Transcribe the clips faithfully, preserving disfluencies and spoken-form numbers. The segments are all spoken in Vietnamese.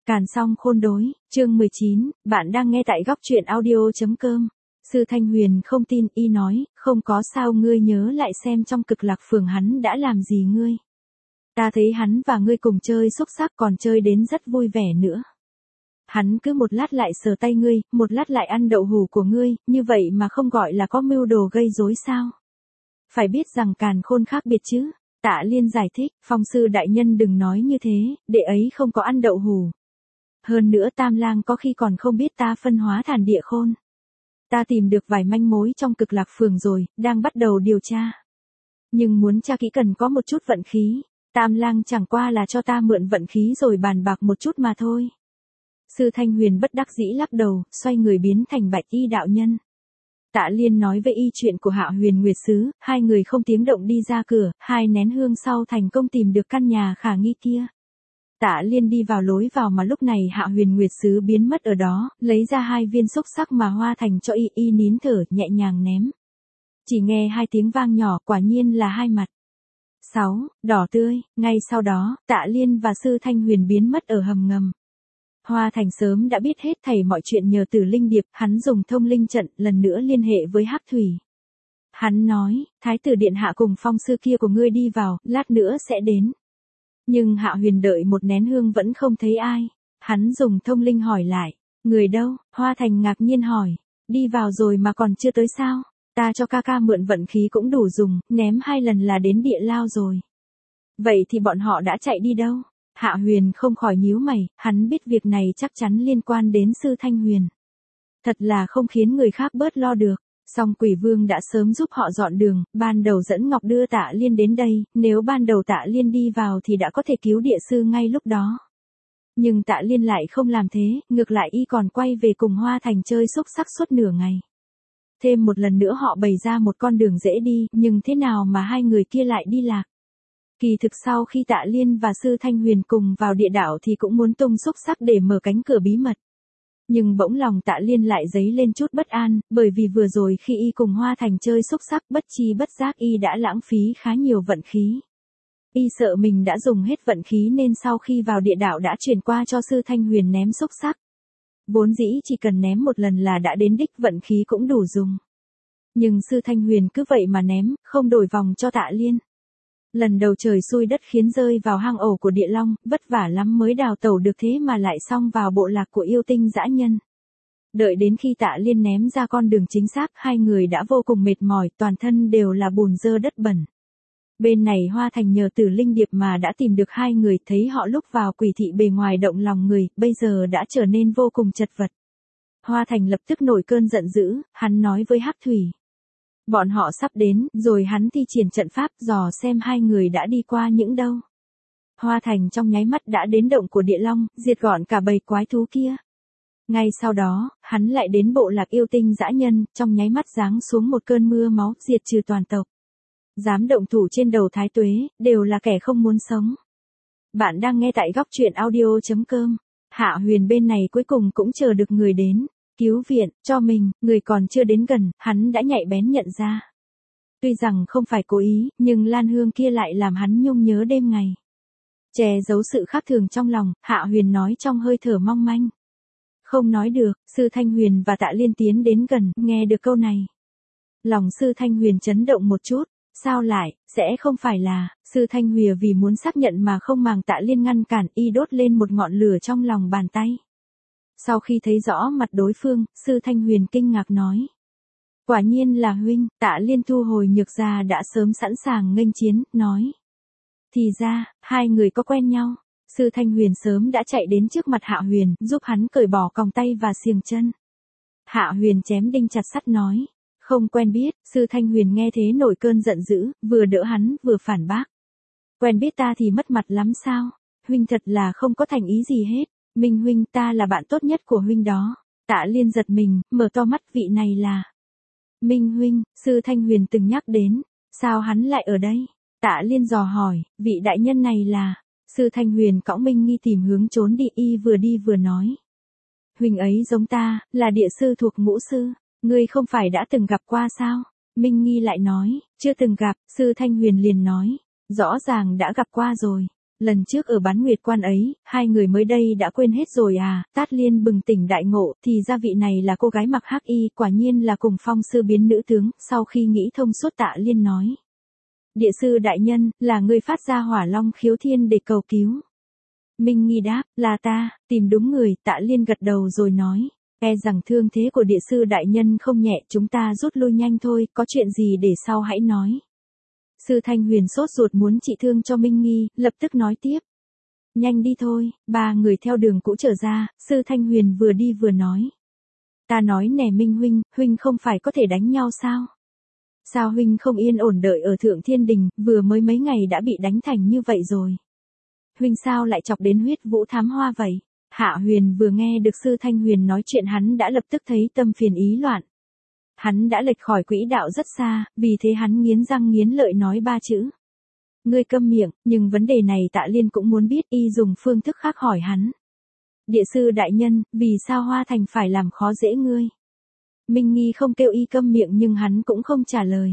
Càn Song Khôn Đối, chương mười chín, bạn đang nghe tại góc truyện audio.com. Sư Thanh Huyền không tin, y nói, không có sao, ngươi nhớ lại xem trong Cực Lạc Phường hắn đã làm gì ngươi. Ta thấy hắn và ngươi cùng chơi xúc xắc, còn chơi đến rất vui vẻ nữa. Hắn cứ một lát lại sờ tay ngươi, một lát lại ăn đậu hù của ngươi, như vậy mà không gọi là có mưu đồ gây rối sao? Phải biết rằng càn khôn khác biệt chứ. Tạ Liên giải thích, Phong sư đại nhân đừng nói như thế, đệ ấy không có ăn đậu hù. Hơn nữa Tam Lang có khi còn không biết ta phân hóa thản địa khôn. Ta tìm được vài manh mối trong Cực Lạc Phường rồi, đang bắt đầu điều tra. Nhưng muốn tra kỹ cần có một chút vận khí. Tam Lang chẳng qua là cho ta mượn vận khí rồi bàn bạc một chút mà thôi. Sư Thanh Huyền bất đắc dĩ lắc đầu, xoay người biến thành Bạch Y đạo nhân. Tạ Liên nói với y chuyện của Hạ Huyền Nguyệt Sứ, hai người không tiếng động đi ra cửa, hai nén hương sau thành công tìm được căn nhà khả nghi kia. Tạ Liên đi vào lối vào mà lúc này Hạ Huyền Nguyệt Sứ biến mất ở đó, lấy ra hai viên xúc xắc mà Hoa Thành cho y, y nín thở, nhẹ nhàng ném. Chỉ nghe hai tiếng vang nhỏ, quả nhiên là hai mặt. Sáu, đỏ tươi, ngay sau đó, Tạ Liên và Sư Thanh Huyền biến mất ở hầm ngầm. Hoa Thành sớm đã biết hết thảy mọi chuyện nhờ Tử Linh Điệp, hắn dùng thông linh trận lần nữa liên hệ với Hắc Thủy. Hắn nói, Thái tử điện hạ cùng Phong sư kia của ngươi đi vào, lát nữa sẽ đến. Nhưng Hạ Huyền đợi một nén hương vẫn không thấy ai. Hắn dùng thông linh hỏi lại, người đâu? Hoa Thành ngạc nhiên hỏi, đi vào rồi mà còn chưa tới sao? Ta cho ca ca mượn vận khí cũng đủ dùng, ném hai lần là đến địa lao rồi. Vậy thì bọn họ đã chạy đi đâu? Hạ Huyền không khỏi nhíu mày, hắn biết việc này chắc chắn liên quan đến Sư Thanh Huyền. Thật là không khiến người khác bớt lo được. Song Quỷ Vương đã sớm giúp họ dọn đường, ban đầu dẫn Ngọc đưa Tạ Liên đến đây, nếu ban đầu Tạ Liên đi vào thì đã có thể cứu địa sư ngay lúc đó. Nhưng Tạ Liên lại không làm thế, ngược lại y còn quay về cùng Hoa Thành chơi xúc xắc suốt nửa ngày. Thêm một lần nữa họ bày ra một con đường dễ đi, nhưng thế nào mà hai người kia lại đi lạc? Kỳ thực sau khi Tạ Liên và Sư Thanh Huyền cùng vào địa đạo thì cũng muốn tung xúc xắc để mở cánh cửa bí mật. Nhưng bỗng lòng Tạ Liên lại dấy lên chút bất an, bởi vì vừa rồi khi y cùng Hoa Thành chơi xúc xắc bất chi bất giác y đã lãng phí khá nhiều vận khí. Y sợ mình đã dùng hết vận khí nên sau khi vào địa đạo đã chuyển qua cho Sư Thanh Huyền ném xúc xắc. Vốn dĩ chỉ cần ném một lần là đã đến đích, vận khí cũng đủ dùng. Nhưng Sư Thanh Huyền cứ vậy mà ném, không đổi vòng cho Tạ Liên. Lần đầu trời xui đất khiến rơi vào hang ổ của địa long, vất vả lắm mới đào tẩu được thế mà lại xong vào bộ lạc của yêu tinh dã nhân. Đợi đến khi Tạ Liên ném ra con đường chính xác, hai người đã vô cùng mệt mỏi, toàn thân đều là bùn dơ đất bẩn. Bên này Hoa Thành nhờ Tử Linh Điệp mà đã tìm được hai người, thấy họ lúc vào quỷ thị bề ngoài động lòng người, bây giờ đã trở nên vô cùng chật vật. Hoa Thành lập tức nổi cơn giận dữ, hắn nói với Hắc Thủy. Bọn họ sắp đến, rồi hắn thi triển trận pháp dò xem hai người đã đi qua những đâu. Hoa Thành trong nháy mắt đã đến động của địa long, diệt gọn cả bầy quái thú kia. Ngay sau đó, hắn lại đến bộ lạc yêu tinh dã nhân, trong nháy mắt giáng xuống một cơn mưa máu, diệt trừ toàn tộc. Dám động thủ trên đầu Thái Tuế, đều là kẻ không muốn sống. Bạn đang nghe tại góc truyện audio.com. Hạ Huyền bên này cuối cùng cũng chờ được người đến. Cứu viện, cho mình, người còn chưa đến gần, hắn đã nhạy bén nhận ra. Tuy rằng không phải cố ý, nhưng Lan Hương kia lại làm hắn nhung nhớ đêm ngày. Che giấu sự khác thường trong lòng, Hạ Huyền nói trong hơi thở mong manh. Không nói được, Sư Thanh Huyền và Tạ Liên tiến đến gần, nghe được câu này. Lòng Sư Thanh Huyền chấn động một chút, sao lại, sẽ không phải là, Sư Thanh Huyền vì muốn xác nhận mà không màng Tạ Liên ngăn cản, y đốt lên một ngọn lửa trong lòng bàn tay. Sau khi thấy rõ mặt đối phương, Sư Thanh Huyền kinh ngạc nói. Quả nhiên là huynh, Tạ Liên thu hồi nhược ra đã sớm sẵn sàng nghênh chiến, nói. Thì ra, hai người có quen nhau. Sư Thanh Huyền sớm đã chạy đến trước mặt Hạ Huyền, giúp hắn cởi bỏ còng tay và xiềng chân. Hạ Huyền chém đinh chặt sắt nói. Không quen biết, Sư Thanh Huyền nghe thế nổi cơn giận dữ, vừa đỡ hắn, vừa phản bác. Quen biết ta thì mất mặt lắm sao? Huynh thật là không có thành ý gì hết. Minh huynh, ta là bạn tốt nhất của huynh đó. Tạ Liên giật mình, mở to mắt, vị này là. Minh huynh, Sư Thanh Huyền từng nhắc đến. Sao hắn lại ở đây? Tạ Liên dò hỏi, vị đại nhân này là. Sư Thanh Huyền cõng Minh Nghi tìm hướng trốn đi, y vừa đi vừa nói. Huynh ấy giống ta, là địa sư thuộc ngũ sư. Ngươi không phải đã từng gặp qua sao? Minh Nghi lại nói, chưa từng gặp. Sư Thanh Huyền liền nói, rõ ràng đã gặp qua rồi. Lần trước ở bán nguyệt quan ấy, hai người mới đây đã quên hết rồi à, Tát Liên bừng tỉnh đại ngộ, thì ra vị này là cô gái mặc hắc y, quả nhiên là cùng phong sư biến nữ tướng, sau khi nghĩ thông suốt Tạ Liên nói. Địa sư đại nhân, là người phát ra hỏa long khiếu thiên để cầu cứu. Minh Nghi đáp, là ta, tìm đúng người, Tạ Liên gật đầu rồi nói. E rằng thương thế của địa sư đại nhân không nhẹ, chúng ta rút lui nhanh thôi, có chuyện gì để sau hãy nói. Sư Thanh Huyền sốt ruột muốn trị thương cho Minh Nghi, lập tức nói tiếp. Nhanh đi thôi, ba người theo đường cũ trở ra, Sư Thanh Huyền vừa đi vừa nói. Ta nói nè Minh huynh, huynh không phải có thể đánh nhau sao? Sao huynh không yên ổn đợi ở Thượng Thiên Đình, vừa mới mấy ngày đã bị đánh thành như vậy rồi. Huynh sao lại chọc đến huyết vũ thám hoa vậy? Hạ Huyền vừa nghe được Sư Thanh Huyền nói chuyện hắn đã lập tức thấy tâm phiền ý loạn. Hắn đã lệch khỏi quỹ đạo rất xa, vì thế hắn nghiến răng nghiến lợi nói ba chữ. Ngươi câm miệng, nhưng vấn đề này Tạ Liên cũng muốn biết, y dùng phương thức khác hỏi hắn. Địa sư đại nhân, vì sao Hoa Thành phải làm khó dễ ngươi? Minh Nghi không kêu y câm miệng nhưng hắn cũng không trả lời.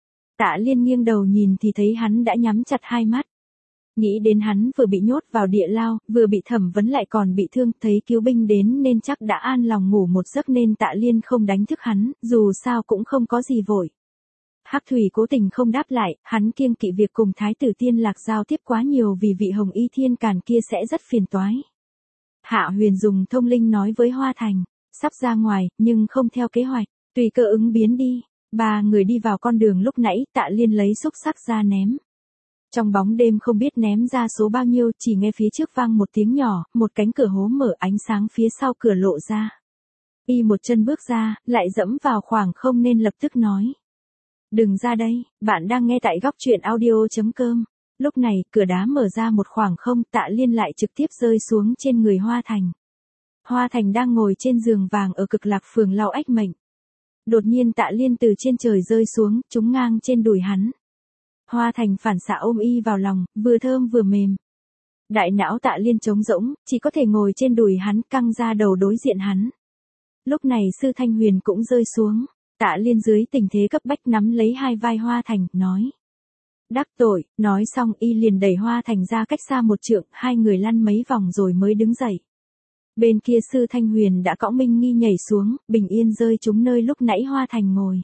Tạ Liên nghiêng đầu nhìn thì thấy hắn đã nhắm chặt hai mắt. Nghĩ đến hắn vừa bị nhốt vào địa lao, vừa bị thẩm vấn lại còn bị thương, thấy cứu binh đến nên chắc đã an lòng ngủ một giấc nên Tạ Liên không đánh thức hắn, dù sao cũng không có gì vội. Hắc Thủy cố tình không đáp lại, hắn kiêng kỵ việc cùng Thái tử Tiên Lạc giao tiếp quá nhiều vì vị Hồng Y Thiên Càn kia sẽ rất phiền toái. Hạ Huyền dùng thông linh nói với Hoa Thành, sắp ra ngoài, nhưng không theo kế hoạch, tùy cơ ứng biến đi. Ba người đi vào con đường lúc nãy, Tạ Liên lấy xúc sắc ra ném. Trong bóng đêm không biết ném ra số bao nhiêu, chỉ nghe phía trước vang một tiếng nhỏ, một cánh cửa hố mở, ánh sáng phía sau cửa lộ ra. Y một chân bước ra, lại dẫm vào khoảng không nên lập tức nói. Đừng ra đây, bạn đang nghe tại góc truyện audio.com. Lúc này, cửa đá mở ra một khoảng không, Tạ Liên lại trực tiếp rơi xuống trên người Hoa Thành. Hoa Thành đang ngồi trên giường vàng ở Cực Lạc Phường lau ách mệnh. Đột nhiên Tạ Liên từ trên trời rơi xuống, trúng ngang trên đùi hắn. Hoa Thành phản xạ ôm y vào lòng, vừa thơm vừa mềm. Đại não Tạ Liên trống rỗng, chỉ có thể ngồi trên đùi hắn, căng ra đầu đối diện hắn. Lúc này Sư Thanh Huyền cũng rơi xuống. Tạ Liên dưới tình thế cấp bách nắm lấy hai vai Hoa Thành, nói. Đắc tội, nói xong y liền đẩy Hoa Thành ra cách xa một trượng, hai người lăn mấy vòng rồi mới đứng dậy. Bên kia Sư Thanh Huyền đã cõng Minh Nghi nhảy xuống, bình yên rơi trúng nơi lúc nãy Hoa Thành ngồi.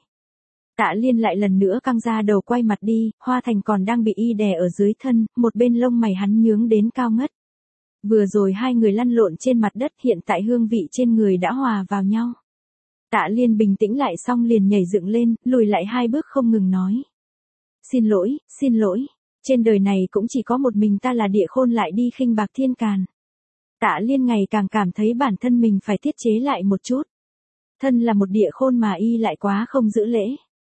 Tạ Liên lại lần nữa căng ra đầu quay mặt đi, Hoa Thành còn đang bị y đè ở dưới thân, một bên lông mày hắn nhướng đến cao ngất. Vừa rồi hai người lăn lộn trên mặt đất, hiện tại hương vị trên người đã hòa vào nhau. Tạ Liên bình tĩnh lại xong liền nhảy dựng lên, lùi lại hai bước không ngừng nói. Xin lỗi, xin lỗi, trên đời này cũng chỉ có một mình ta là địa khôn lại đi khinh bạc thiên càn. Tạ Liên ngày càng cảm thấy bản thân mình phải tiết chế lại một chút. Thân là một địa khôn mà y lại quá không giữ lễ.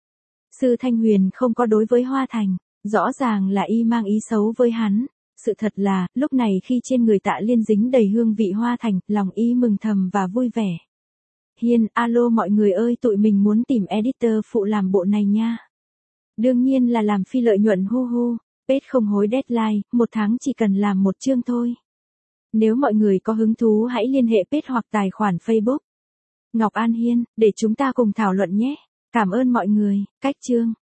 Sư Thanh Huyền không có đối với Hoa Thành, rõ ràng là y mang ý xấu với hắn. Sự thật là, lúc này khi trên người Tạ Liên dính đầy hương vị Hoa Thành, lòng y mừng thầm và vui vẻ. Hiên, alo mọi người ơi, tụi mình muốn tìm editor phụ làm bộ này nha. Đương nhiên là làm phi lợi nhuận hu hu, page không hối deadline, một tháng chỉ cần làm một chương thôi. Nếu mọi người có hứng thú hãy liên hệ page hoặc tài khoản Facebook. Ngọc An Hiên, để chúng ta cùng thảo luận nhé. Cảm ơn mọi người, cách chương.